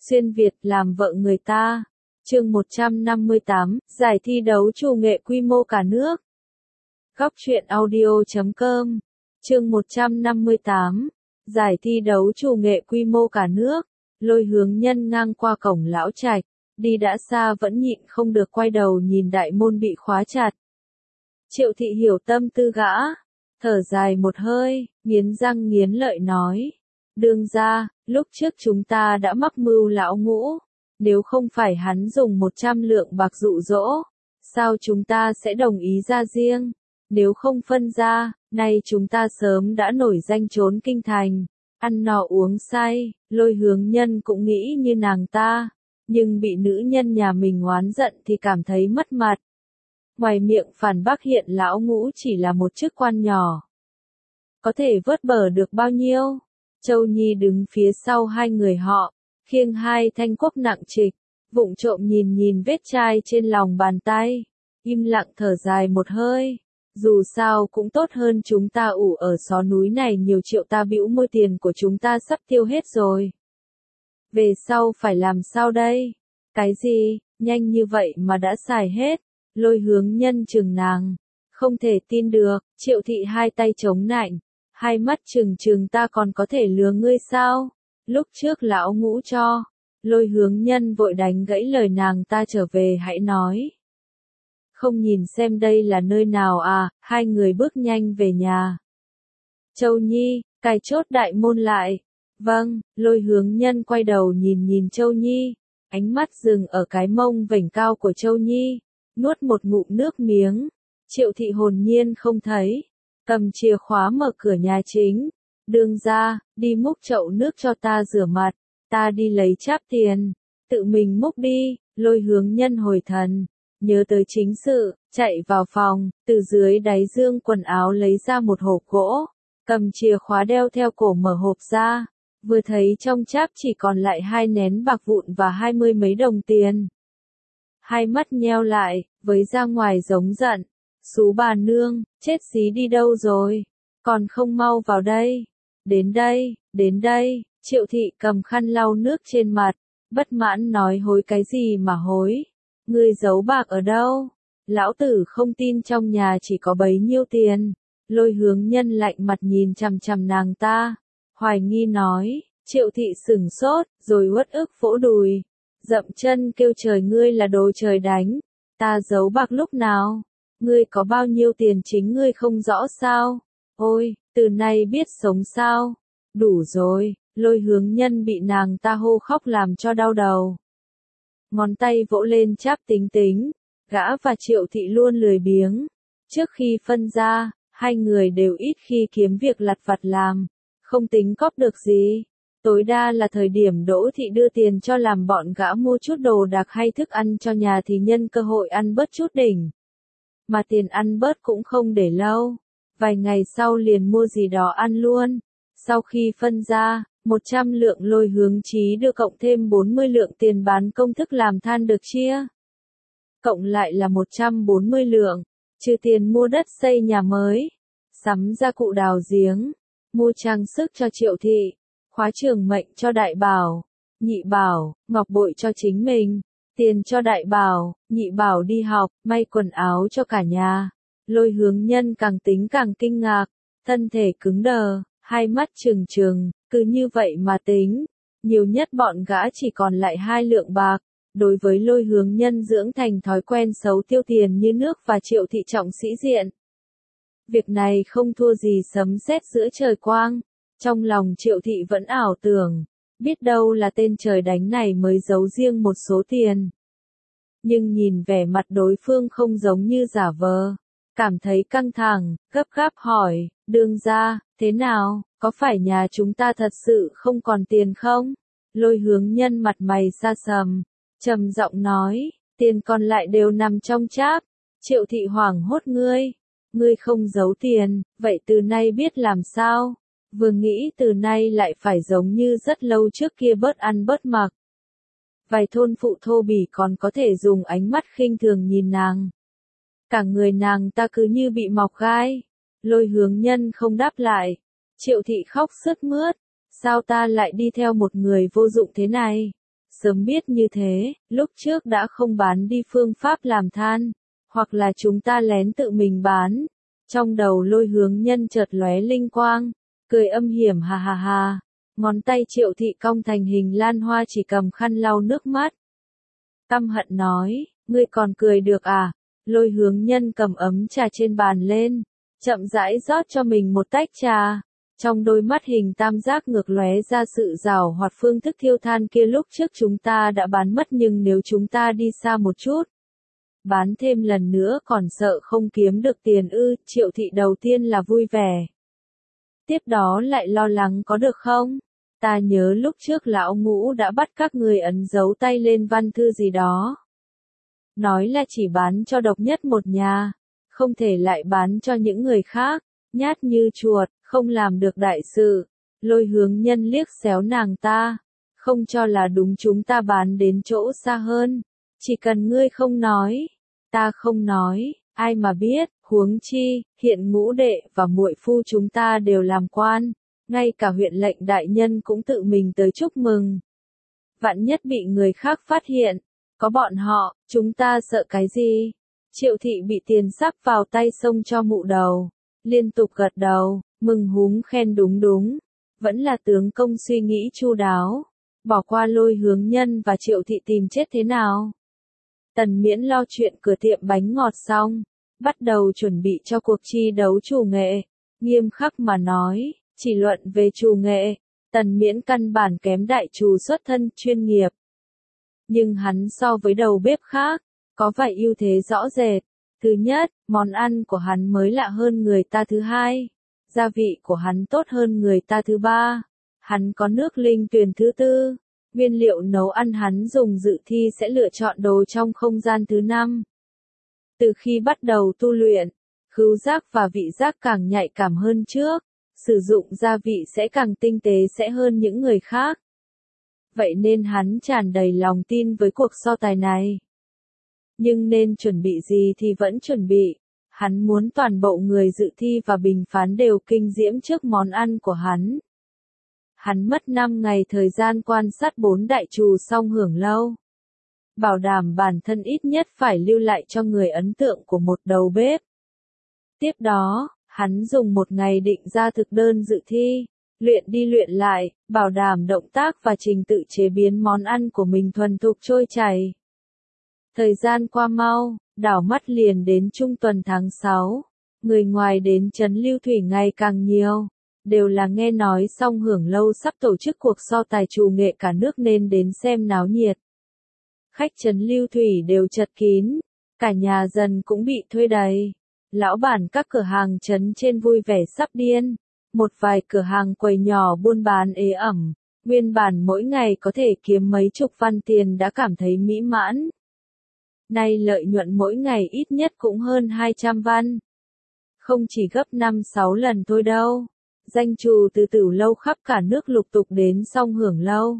xuyên Việt làm vợ người ta. Chương 158, giải thi đấu chủ nghệ quy mô cả nước. Góc truyện audio.com. Chương 158, giải thi đấu chủ nghệ quy mô cả nước. Lôi Hướng Nhân ngang qua cổng lão trạch, đi đã xa vẫn nhịn không được quay đầu nhìn đại môn bị khóa chặt. Triệu Thị hiểu tâm tư gã, thở dài một hơi, nghiến răng nghiến lợi nói: "Đương gia, lúc trước chúng ta đã mắc mưu lão Ngũ, nếu không phải hắn dùng 100 lượng bạc dụ dỗ, sao chúng ta sẽ đồng ý ra riêng? Nếu không phân ra, nay chúng ta sớm đã nổi danh trốn kinh thành, ăn no uống say." Lôi Hướng Nhân cũng nghĩ như nàng ta, nhưng bị nữ nhân nhà mình oán giận thì cảm thấy mất mặt. Ngoài miệng phản bác hiện lão Ngũ chỉ là một chức quan nhỏ, có thể vớt bờ được bao nhiêu. Châu Nhi đứng phía sau hai người họ, khiêng hai thanh cuốc nặng trịch, vụng trộm nhìn vết chai trên lòng bàn tay, im lặng thở dài một hơi. Dù sao cũng tốt hơn chúng ta ủ ở xó núi này nhiều triệu. Ta bĩu môi, tiền của chúng ta sắp tiêu hết rồi. Về sau phải làm sao đây? Cái gì, nhanh như vậy mà đã xài hết? Lôi Hướng Nhân trừng nàng, không thể tin được. Triệu Thị hai tay chống nạnh, hai mắt trừng trừng: "Ta còn có thể lừa ngươi sao? Lúc trước lão Ngũ cho." Lôi Hướng Nhân vội đánh gãy lời nàng ta: "Trở về hãy nói. Không nhìn xem đây là nơi nào à?" Hai người bước nhanh về nhà. "Châu Nhi, cài chốt đại môn lại." "Vâng." Lôi Hướng Nhân quay đầu nhìn Châu Nhi, ánh mắt dừng ở cái mông vểnh cao của Châu Nhi, nuốt một ngụm nước miếng. Triệu Thị hồn nhiên không thấy, cầm chìa khóa mở cửa nhà chính. "Đương gia, đi múc chậu nước cho ta rửa mặt, ta đi lấy cháp tiền." "Tự mình múc đi." Lôi Hướng Nhân hồi thần, nhớ tới chính sự, chạy vào phòng, từ dưới đáy dương quần áo lấy ra một hộp gỗ, cầm chìa khóa đeo theo cổ mở hộp ra, vừa thấy trong cháp chỉ còn lại 2 nén bạc vụn và 20 mấy đồng tiền. Hai mắt nheo lại, với ra ngoài giống giận: "Xú bà nương, chết dí đi đâu rồi? Còn không mau vào đây." Đến đây." Triệu Thị cầm khăn lau nước trên mặt, bất mãn nói: "Hối cái gì mà hối? Ngươi giấu bạc ở đâu? Lão tử không tin trong nhà chỉ có bấy nhiêu tiền." Lôi Hướng Nhân lạnh mặt nhìn chằm chằm nàng ta, hoài nghi nói. Triệu Thị sửng sốt, rồi uất ức vỗ đùi, dậm chân kêu: "Trời, ngươi là đồ trời đánh, ta giấu bạc lúc nào? Ngươi có bao nhiêu tiền chính ngươi không rõ sao? Ôi, từ nay biết sống sao? Đủ rồi." Lôi Hướng Nhân bị nàng ta hô khóc làm cho đau đầu, ngón tay vỗ lên cháp tính. Gã và Triệu Thị luôn lười biếng, trước khi phân ra, hai người đều ít khi kiếm việc lặt vặt làm, không tính cóp được gì. Tối đa là thời điểm Đỗ Thị đưa tiền cho làm bọn gã mua chút đồ đạc hay thức ăn cho nhà thì nhân cơ hội ăn bớt chút đỉnh. Mà tiền ăn bớt cũng không để lâu, vài ngày sau liền mua gì đó ăn luôn. Sau khi phân ra, 100 lượng Lôi Hướng Chí đưa cộng thêm 40 lượng tiền bán công thức làm than được chia. Cộng lại là 140 lượng, trừ tiền mua đất xây nhà mới, sắm gia cụ đào giếng, mua trang sức cho Triệu Thị, khóa trường mệnh cho Đại Bảo, Nhị Bảo, ngọc bội cho chính mình, tiền cho Đại Bảo, Nhị Bảo đi học, may quần áo cho cả nhà. Lôi Hướng Nhân càng tính càng kinh ngạc, thân thể cứng đờ, hai mắt trừng trừng. Cứ như vậy mà tính, nhiều nhất bọn gã chỉ còn lại 2 lượng bạc. Đối với Lôi Hướng Nhân dưỡng thành thói quen xấu tiêu tiền như nước và Triệu Thị trọng sĩ diện, việc này không thua gì sấm sét giữa trời quang. Trong lòng Triệu Thị vẫn ảo tưởng, biết đâu là tên trời đánh này mới giấu riêng một số tiền. Nhưng nhìn vẻ mặt đối phương không giống như giả vờ, cảm thấy căng thẳng, gấp gáp hỏi: "Đương gia, thế nào, có phải nhà chúng ta thật sự không còn tiền không?" Lôi Hướng Nhân mặt mày xa sầm, trầm giọng nói: "Tiền còn lại đều nằm trong cháp." Triệu Thị hoảng hốt: Ngươi không giấu tiền, vậy từ nay biết làm sao? Vừa nghĩ từ nay lại phải giống như rất lâu trước kia bớt ăn bớt mặc. Vài thôn phụ thô bỉ còn có thể dùng ánh mắt khinh thường nhìn nàng. Cả người nàng ta cứ như bị mọc gai. Lôi Hướng Nhân không đáp lại. Triệu Thị khóc sướt mướt: "Sao ta lại đi theo một người vô dụng thế này? Sớm biết như thế, lúc trước đã không bán đi phương pháp làm than, hoặc là chúng ta lén tự mình bán. Trong đầu Lôi Hướng Nhân chợt lóe linh quang, cười âm hiểm ha ha ha. Ngón tay Triệu Thị cong thành hình lan hoa chỉ cầm khăn lau nước mắt. Căm hận nói, ngươi còn cười được à? Lôi Hướng Nhân cầm ấm trà trên bàn lên, chậm rãi rót cho mình một tách trà. Trong đôi mắt hình tam giác ngược lóe ra sự giàu hoạt phương thức thiêu than kia lúc trước chúng ta đã bán mất, nhưng nếu chúng ta đi xa một chút, bán thêm lần nữa còn sợ không kiếm được tiền ư? Triệu Thị đầu tiên là vui vẻ, tiếp đó lại lo lắng có được không? Ta nhớ lúc trước lão Ngũ đã bắt các người ấn dấu tay lên văn thư gì đó. Nói là chỉ bán cho độc nhất một nhà, không thể lại bán cho những người khác, nhát như chuột, không làm được đại sự. Lôi Hướng Nhân liếc xéo nàng ta, không cho là đúng, chúng ta bán đến chỗ xa hơn. Chỉ cần ngươi không nói, ta không nói, ai mà biết, huống chi, hiện Ngũ đệ và muội phu chúng ta đều làm quan, ngay cả huyện lệnh đại nhân cũng tự mình tới chúc mừng. Vạn nhất bị người khác phát hiện, có bọn họ, chúng ta sợ cái gì? Triệu Thị bị tiền sắp vào tay xông cho mụ đầu, liên tục gật đầu, mừng húm khen đúng đúng, vẫn là tướng công suy nghĩ chu đáo, bỏ qua Lôi Hướng Nhân và Triệu Thị tìm chết thế nào. Tần Miễn lo chuyện cửa tiệm bánh ngọt xong, bắt đầu chuẩn bị cho cuộc thi đấu chủ nghệ, nghiêm khắc mà nói, chỉ luận về chủ nghệ, Tần Miễn căn bản kém đại trù xuất thân chuyên nghiệp. Nhưng hắn so với đầu bếp khác, có vài ưu thế rõ rệt. Thứ nhất, món ăn của hắn mới lạ hơn người ta. Thứ hai, gia vị của hắn tốt hơn người ta. Thứ ba, hắn có nước linh tuyền. Thứ tư, nguyên liệu nấu ăn hắn dùng dự thi sẽ lựa chọn đồ trong không gian. Thứ năm, từ khi bắt đầu tu luyện, khứu giác và vị giác càng nhạy cảm hơn trước, sử dụng gia vị sẽ càng tinh tế sẽ hơn những người khác. Vậy nên hắn tràn đầy lòng tin với cuộc so tài này. Nhưng nên chuẩn bị gì thì vẫn chuẩn bị. Hắn muốn toàn bộ người dự thi và bình phán đều kinh diễm trước món ăn của hắn. Hắn mất 5 ngày thời gian quan sát 4 đại trù Song Hưởng Lâu, bảo đảm bản thân ít nhất phải lưu lại cho người ấn tượng của một đầu bếp. Tiếp đó, hắn dùng 1 ngày định ra thực đơn dự thi, luyện đi luyện lại, bảo đảm động tác và trình tự chế biến món ăn của mình thuần thục trôi chảy. Thời gian qua mau, đảo mắt liền đến trung tuần tháng 6, người ngoài đến trấn Lưu Thủy ngày càng nhiều, đều là nghe nói Song Hưởng Lâu sắp tổ chức cuộc so tài trù nghệ cả nước nên đến xem náo nhiệt. Khách trấn Lưu Thủy đều chật kín, cả nhà dần cũng bị thuê đầy. Lão bản các cửa hàng trấn trên vui vẻ sắp điên, một vài cửa hàng quầy nhỏ buôn bán ế ẩm, nguyên bản mỗi ngày có thể kiếm mấy chục văn tiền đã cảm thấy mỹ mãn. Nay lợi nhuận mỗi ngày ít nhất cũng hơn 200 văn. Không chỉ gấp 5-6 lần thôi đâu. Danh trù từ Tửu Lâu khắp cả nước lục tục đến Song Hưởng Lâu.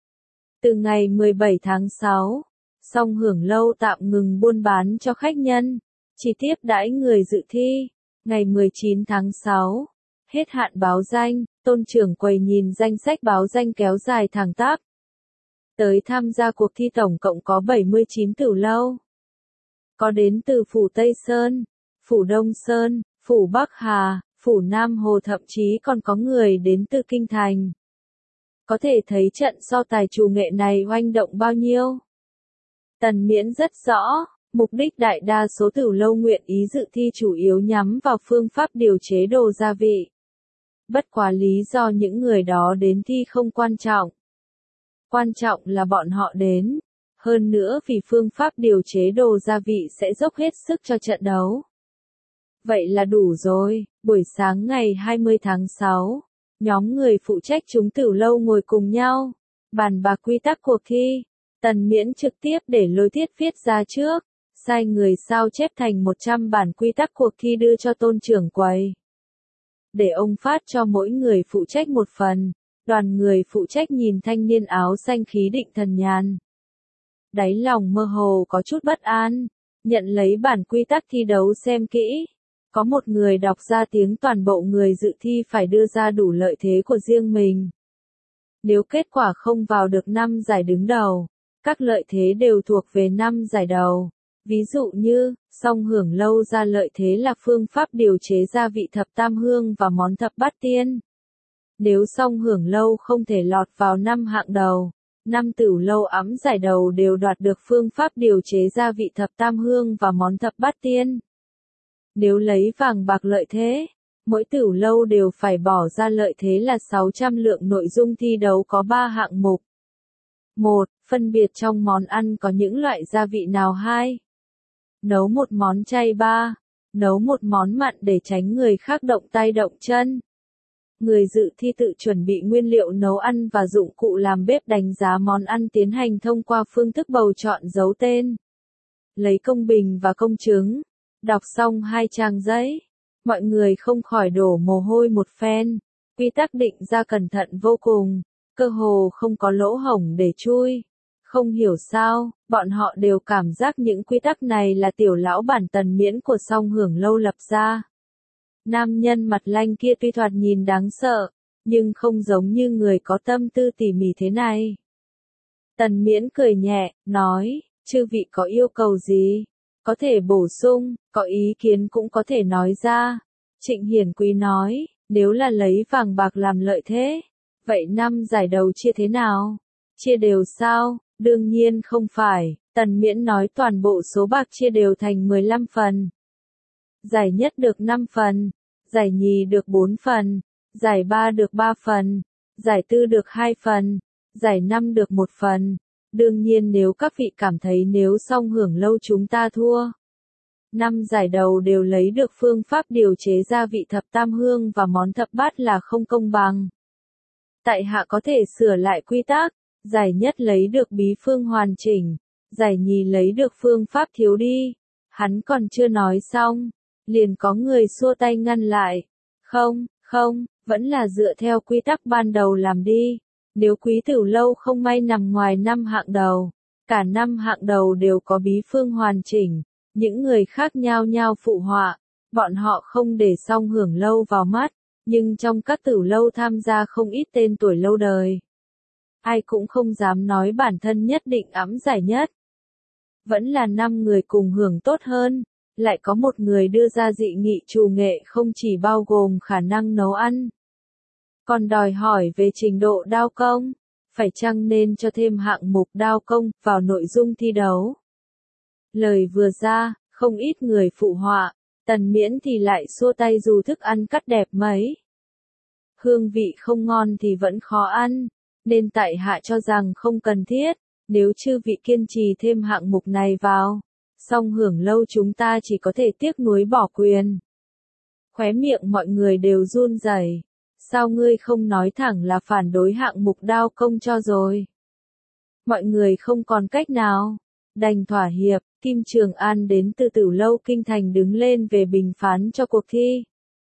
Từ ngày 17 tháng 6, Song Hưởng Lâu tạm ngừng buôn bán cho khách nhân, chỉ tiếp đãi người dự thi. Ngày 19 tháng 6, hết hạn báo danh, tôn trưởng quầy nhìn danh sách báo danh kéo dài thẳng tắp. Tới tham gia cuộc thi tổng cộng có 79 Tửu Lâu. Có đến từ phủ Tây Sơn, phủ Đông Sơn, phủ Bắc Hà, phủ Nam Hồ, thậm chí còn có người đến từ Kinh Thành. Có thể thấy trận so tài trù nghệ này oanh động bao nhiêu. Tần Miễn rất rõ, mục đích đại đa số Tửu Lâu nguyện ý dự thi chủ yếu nhắm vào phương pháp điều chế đồ gia vị. Bất quá lý do những người đó đến thi không quan trọng. Quan trọng là bọn họ đến. Hơn nữa vì phương pháp điều chế đồ gia vị sẽ dốc hết sức cho trận đấu. Vậy là đủ rồi. Buổi sáng ngày 20 tháng 6, nhóm người phụ trách chúng Tửu Lâu ngồi cùng nhau, bàn bạc quy tắc cuộc thi. Tần Miễn trực tiếp để Lôi Thiết viết ra trước, sai người sao chép thành 100 bản quy tắc cuộc thi đưa cho tôn trưởng quầy. Để ông phát cho mỗi người phụ trách một phần. Đoàn người phụ trách nhìn thanh niên áo xanh khí định thần nhàn. Đáy lòng mơ hồ có chút bất an, nhận lấy bản quy tắc thi đấu xem kỹ. Có một người đọc ra tiếng toàn bộ người dự thi phải đưa ra đủ lợi thế của riêng mình. Nếu kết quả không vào được 5 giải đứng đầu, Các lợi thế đều thuộc về 5 giải đầu. Ví dụ như, song hưởng lâu ra lợi thế là phương pháp điều chế gia vị thập tam hương và món thập bát tiên. Nếu song hưởng lâu không thể lọt vào 5 hạng đầu, 5 tửu lâu ẵm giải đầu đều đoạt được phương pháp điều chế gia vị thập tam hương và món thập bát tiên. Nếu lấy vàng bạc lợi thế, mỗi tửu lâu đều phải bỏ ra lợi thế là 600 lượng. Nội dung thi đấu có 3 hạng mục. 1. Phân biệt trong món ăn có những loại gia vị nào. 2. Nấu một món chay. 3. Nấu một món mặn để tránh người khác động tay động chân. Người dự thi tự chuẩn bị nguyên liệu nấu ăn và dụng cụ làm bếp. Đánh giá món ăn tiến hành thông qua phương thức bầu chọn dấu tên. Lấy công bình và công chứng. Đọc xong 2 trang giấy, mọi người không khỏi đổ mồ hôi một phen. Quy tắc định ra cẩn thận vô cùng, cơ hồ không có lỗ hổng để chui. Không hiểu sao, bọn họ đều cảm giác những quy tắc này là tiểu lão bản Tần Miễn của song hưởng lâu lập ra. Nam nhân mặt lanh kia tuy thoạt nhìn đáng sợ, nhưng không giống như người có tâm tư tỉ mỉ thế này. Tần Miễn cười nhẹ, nói, chư vị có yêu cầu gì? Có thể bổ sung, có ý kiến cũng có thể nói ra. Trịnh Hiển Quý nói, nếu là lấy vàng bạc làm lợi thế, vậy 5 giải đầu chia thế nào? Chia đều sao? Đương nhiên không phải. Tần Miễn nói toàn bộ số bạc chia đều thành 15 phần. Giải nhất được 5 phần, giải nhì được 4 phần, giải 3 được 3 phần, giải tư được 2 phần, giải 5 được 1 phần. Đương nhiên nếu các vị cảm thấy nếu song hưởng lâu chúng ta thua, 5 giải đầu đều lấy được phương pháp điều chế gia vị thập tam hương và món thập bát là không công bằng. Tại hạ có thể sửa lại quy tắc, giải nhất lấy được bí phương hoàn chỉnh, giải nhì lấy được phương pháp thiếu đi. Hắn còn chưa nói xong, liền có người xua tay ngăn lại. Không, vẫn là dựa theo quy tắc ban đầu làm đi. Nếu quý tửu lâu không may nằm ngoài 5 hạng đầu, cả 5 hạng đầu đều có bí phương hoàn chỉnh, những người khác nhao nhao phụ họa, bọn họ không để song hưởng lâu vào mắt, nhưng trong các tửu lâu tham gia không ít tên tuổi lâu đời. Ai cũng không dám nói bản thân nhất định ẵm giải nhất. Vẫn là 5 người cùng hưởng tốt hơn, lại có một người đưa ra dị nghị trù nghệ không chỉ bao gồm khả năng nấu ăn, còn đòi hỏi về trình độ đao công, phải chăng nên cho thêm hạng mục đao công vào nội dung thi đấu. Lời vừa ra, không ít người phụ họa, Tần Miễn thì lại xua tay dù thức ăn cắt đẹp mấy. Hương vị không ngon thì vẫn khó ăn, nên tại hạ cho rằng không cần thiết, nếu chư vị kiên trì thêm hạng mục này vào, song hưởng lâu chúng ta chỉ có thể tiếc nuối bỏ quyền. Khóe miệng mọi người đều run rẩy. Sao ngươi không nói thẳng là phản đối hạng mục đao công cho rồi? Mọi người không còn cách nào, đành thỏa hiệp. Kim Trường An đến từ Tửu Lâu Kinh Thành đứng lên về bình phán cho cuộc thi.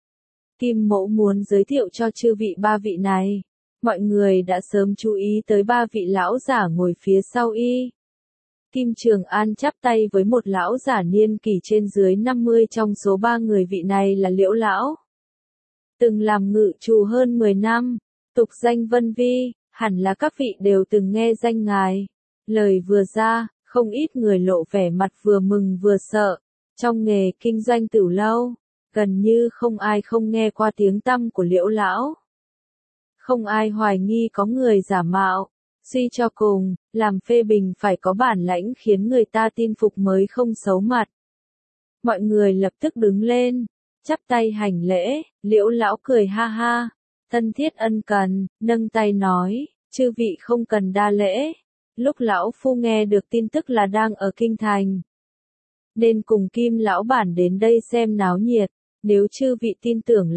Kim Mẫu muốn giới thiệu cho chư vị 3 vị này. Mọi người đã sớm chú ý tới 3 vị lão giả ngồi phía sau y. Kim Trường An chắp tay với một lão giả niên kỷ trên dưới 50, trong số 3 người vị này là Liễu lão. Từng làm ngự trù hơn 10 năm, tục danh Vân Vi, hẳn là các vị đều từng nghe danh ngài. Lời vừa ra, không ít người lộ vẻ mặt vừa mừng vừa sợ. Trong nghề kinh doanh tửu lâu, gần như không ai không nghe qua tiếng tăm của Liễu lão. Không ai hoài nghi có người giả mạo. Suy cho cùng, làm phê bình phải có bản lãnh khiến người ta tin phục mới không xấu mặt. Mọi người lập tức đứng lên, chắp tay hành lễ. Liễu lão cười ha ha, thân thiết ân cần, nâng tay nói, chư vị không cần đa lễ. Lúc lão phu nghe được tin tức là đang ở kinh thành, nên cùng Kim lão bản đến đây xem náo nhiệt. Nếu chư vị tin tưởng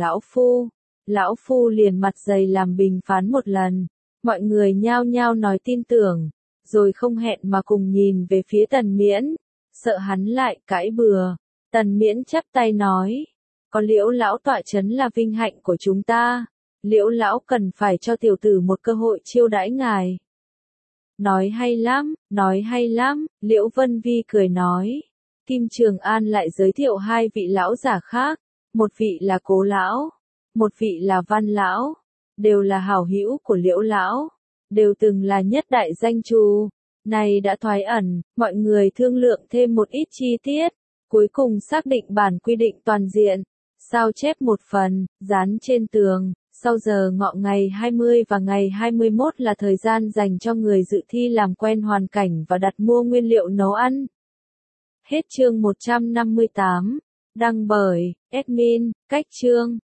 lão phu liền mặt dày làm bình phán một lần. Mọi người nhao nhao nói tin tưởng, rồi không hẹn mà cùng nhìn về phía Tần Miễn, sợ hắn lại cãi bừa. Tần Miễn chắp tay nói, có Liễu lão tọa chấn là vinh hạnh của chúng ta. Liễu lão cần phải cho tiểu tử một cơ hội chiêu đãi ngài. Nói hay lắm, Liễu Vân Vi cười nói. Kim Trường An lại giới thiệu 2 vị lão giả khác, một vị là Cố lão, một vị là Văn lão, đều là hảo hữu của Liễu lão, đều từng là nhất đại danh trù. Này đã thoái ẩn, mọi người thương lượng thêm một ít chi tiết, cuối cùng xác định bản quy định toàn diện, sao chép một phần, dán trên tường. Sau giờ ngọ ngày 20 và ngày 21 là thời gian dành cho người dự thi làm quen hoàn cảnh và đặt mua nguyên liệu nấu ăn. Hết chương 158. Đăng bởi admin, cách chương.